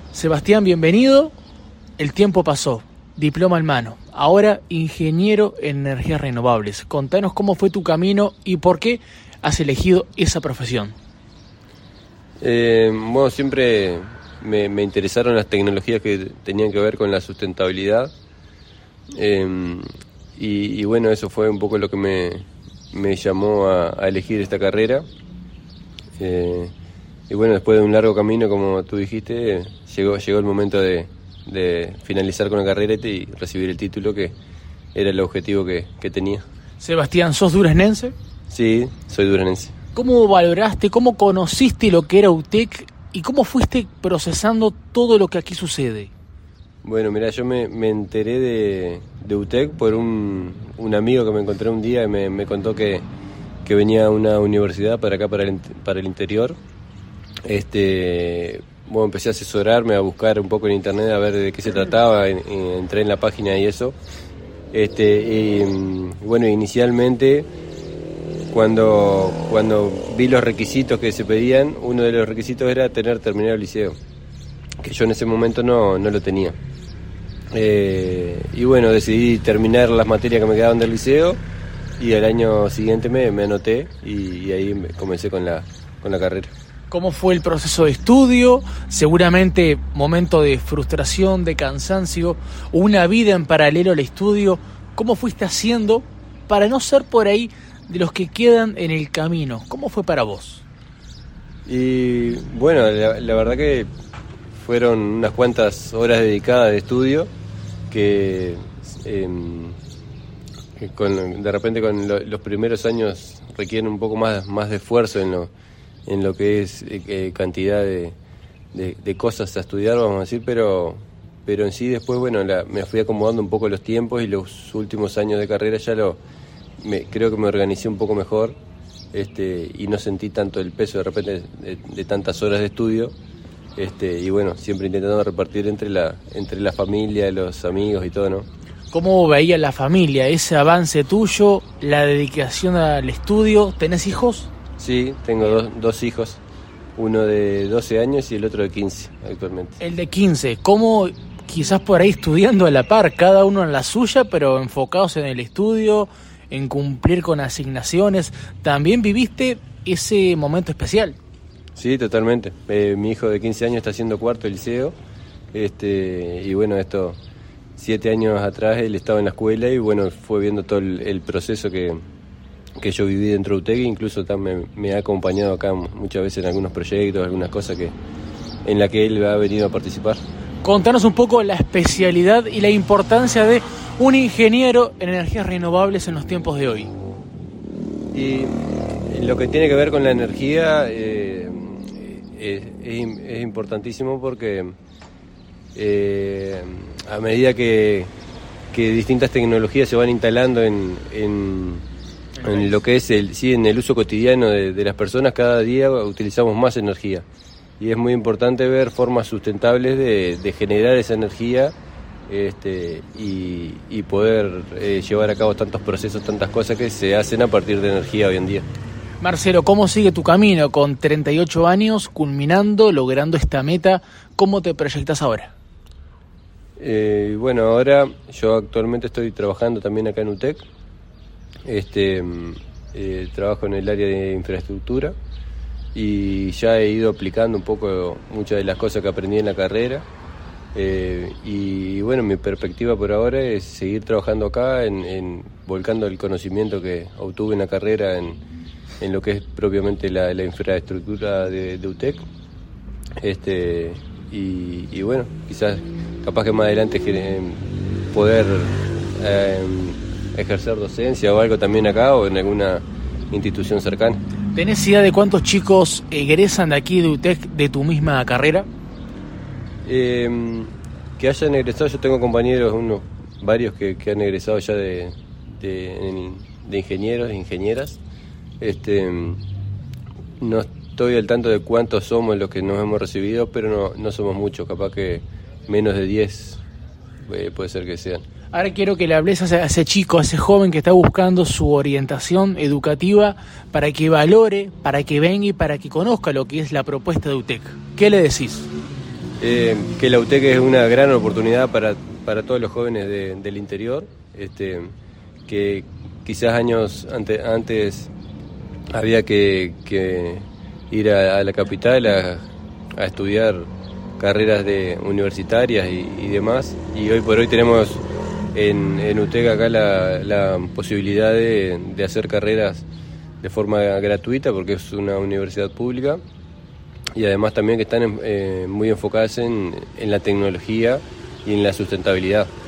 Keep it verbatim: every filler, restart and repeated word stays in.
Sebastián, bienvenido. El tiempo pasó, diploma en mano. Ahora ingeniero en energías renovables. Contanos cómo fue tu camino y por qué has elegido esa profesión. Eh, bueno, siempre me, me interesaron las tecnologías que tenían que ver con la sustentabilidad. Eh, y, y bueno, eso fue un poco lo que me, me llamó a, a elegir esta carrera. Eh, y bueno, después de un largo camino, como tú dijiste, llegó, llegó el momento de, de finalizar con la carrera y recibir el título, que era el objetivo que, que tenía. Sebastián, ¿sos duraznense? Sí, soy duraznense. ¿Cómo valoraste, cómo conociste lo que era U T E C y cómo fuiste procesando todo lo que aquí sucede? Bueno, mira, yo me, me enteré de, de U T E C por un, un amigo que me encontré un día y me, me contó que, que venía a una universidad para acá, para el, para el interior. Este, bueno, empecé a asesorarme, a buscar un poco en internet a ver de qué se trataba, y, y entré en la página y eso. Este, y, bueno, inicialmente cuando, cuando vi los requisitos que se pedían, uno de los requisitos era tener terminado el liceo, que yo en ese momento no, no lo tenía. Eh, y bueno, decidí terminar las materias que me quedaban del liceo y al año siguiente me, me anoté y, y ahí comencé con la, con la carrera. ¿Cómo fue el proceso de estudio? Seguramente momento de frustración, de cansancio, una vida en paralelo al estudio. ¿Cómo fuiste haciendo para no ser por ahí de los que quedan en el camino? ¿Cómo fue para vos? Y bueno, la, la verdad que fueron unas cuantas horas dedicadas de estudio que, eh, que con, de repente con lo, los primeros años requieren un poco más, más de esfuerzo en lo en lo que es eh, cantidad de, de, de cosas a estudiar, vamos a decir, pero, pero en sí después, bueno, la, me fui acomodando un poco los tiempos y los últimos años de carrera ya lo me, creo que me organicé un poco mejor este, y no sentí tanto el peso de repente de, de tantas horas de estudio este, y bueno, siempre intentando repartir entre la, entre la familia, los amigos y todo, ¿no? ¿Cómo veía la familia ese avance tuyo, la dedicación al estudio? ¿Tenés hijos? Sí, tengo dos, dos hijos, uno de doce años y el otro de quince actualmente. El de quince, ¿cómo quizás por ahí estudiando a la par, cada uno en la suya, pero enfocados en el estudio, en cumplir con asignaciones? ¿También viviste ese momento especial? Sí, totalmente. Eh, mi hijo de quince años está haciendo cuarto de liceo, este, y bueno, esto, siete años atrás él estaba en la escuela y bueno, fue viendo todo el, el proceso que... que yo viví dentro de U T E C, incluso también me, me ha acompañado acá muchas veces en algunos proyectos, algunas cosas que en la que él ha venido a participar. Contanos un poco la especialidad y la importancia de un ingeniero en energías renovables en los tiempos de hoy. Y lo que tiene que ver con la energía eh, es, es, es importantísimo porque eh, a medida que, que distintas tecnologías se van instalando en... en En lo que es el, sí, en el uso cotidiano de, de las personas, cada día utilizamos más energía y es muy importante ver formas sustentables de, de generar esa energía este, y, y poder eh, llevar a cabo tantos procesos, tantas cosas que se hacen a partir de energía hoy en día. Marcelo, ¿cómo sigue tu camino con treinta y ocho años, culminando, logrando esta meta? ¿Cómo te proyectas ahora? Eh, bueno, ahora yo actualmente estoy trabajando también acá en U T E C. Este, eh, trabajo en el área de infraestructura y ya he ido aplicando un poco muchas de las cosas que aprendí en la carrera eh, y bueno, mi perspectiva por ahora es seguir trabajando acá, en, en volcando el conocimiento que obtuve en la carrera en, en lo que es propiamente la, la infraestructura de, de U T E C este, y, y bueno, quizás capaz que más adelante poder eh, ejercer docencia o algo también acá o en alguna institución cercana. ¿Tenés idea de cuántos chicos egresan de aquí de U T E C de tu misma carrera? Eh, que hayan egresado, yo tengo compañeros, unos varios que, que han egresado ya de, de, de ingenieros e ingenieras. Este, no estoy al tanto de cuántos somos los que nos hemos recibido, pero no, no somos muchos, capaz que menos de diez eh, puede ser que sean. Ahora quiero que le hables a ese chico, a ese joven que está buscando su orientación educativa para que valore, para que venga y para que conozca lo que es la propuesta de U T E C. ¿Qué le decís? Eh, que la U T E C es una gran oportunidad para, para todos los jóvenes de, del interior, este, que quizás años ante, antes había que, que ir a, a la capital a, a estudiar carreras de universitarias y, y demás, y hoy por hoy tenemos en, en U T E C acá la, la posibilidad de, de hacer carreras de forma gratuita porque es una universidad pública. Y además también que están eh, muy enfocadas en, en la tecnología y en la sustentabilidad.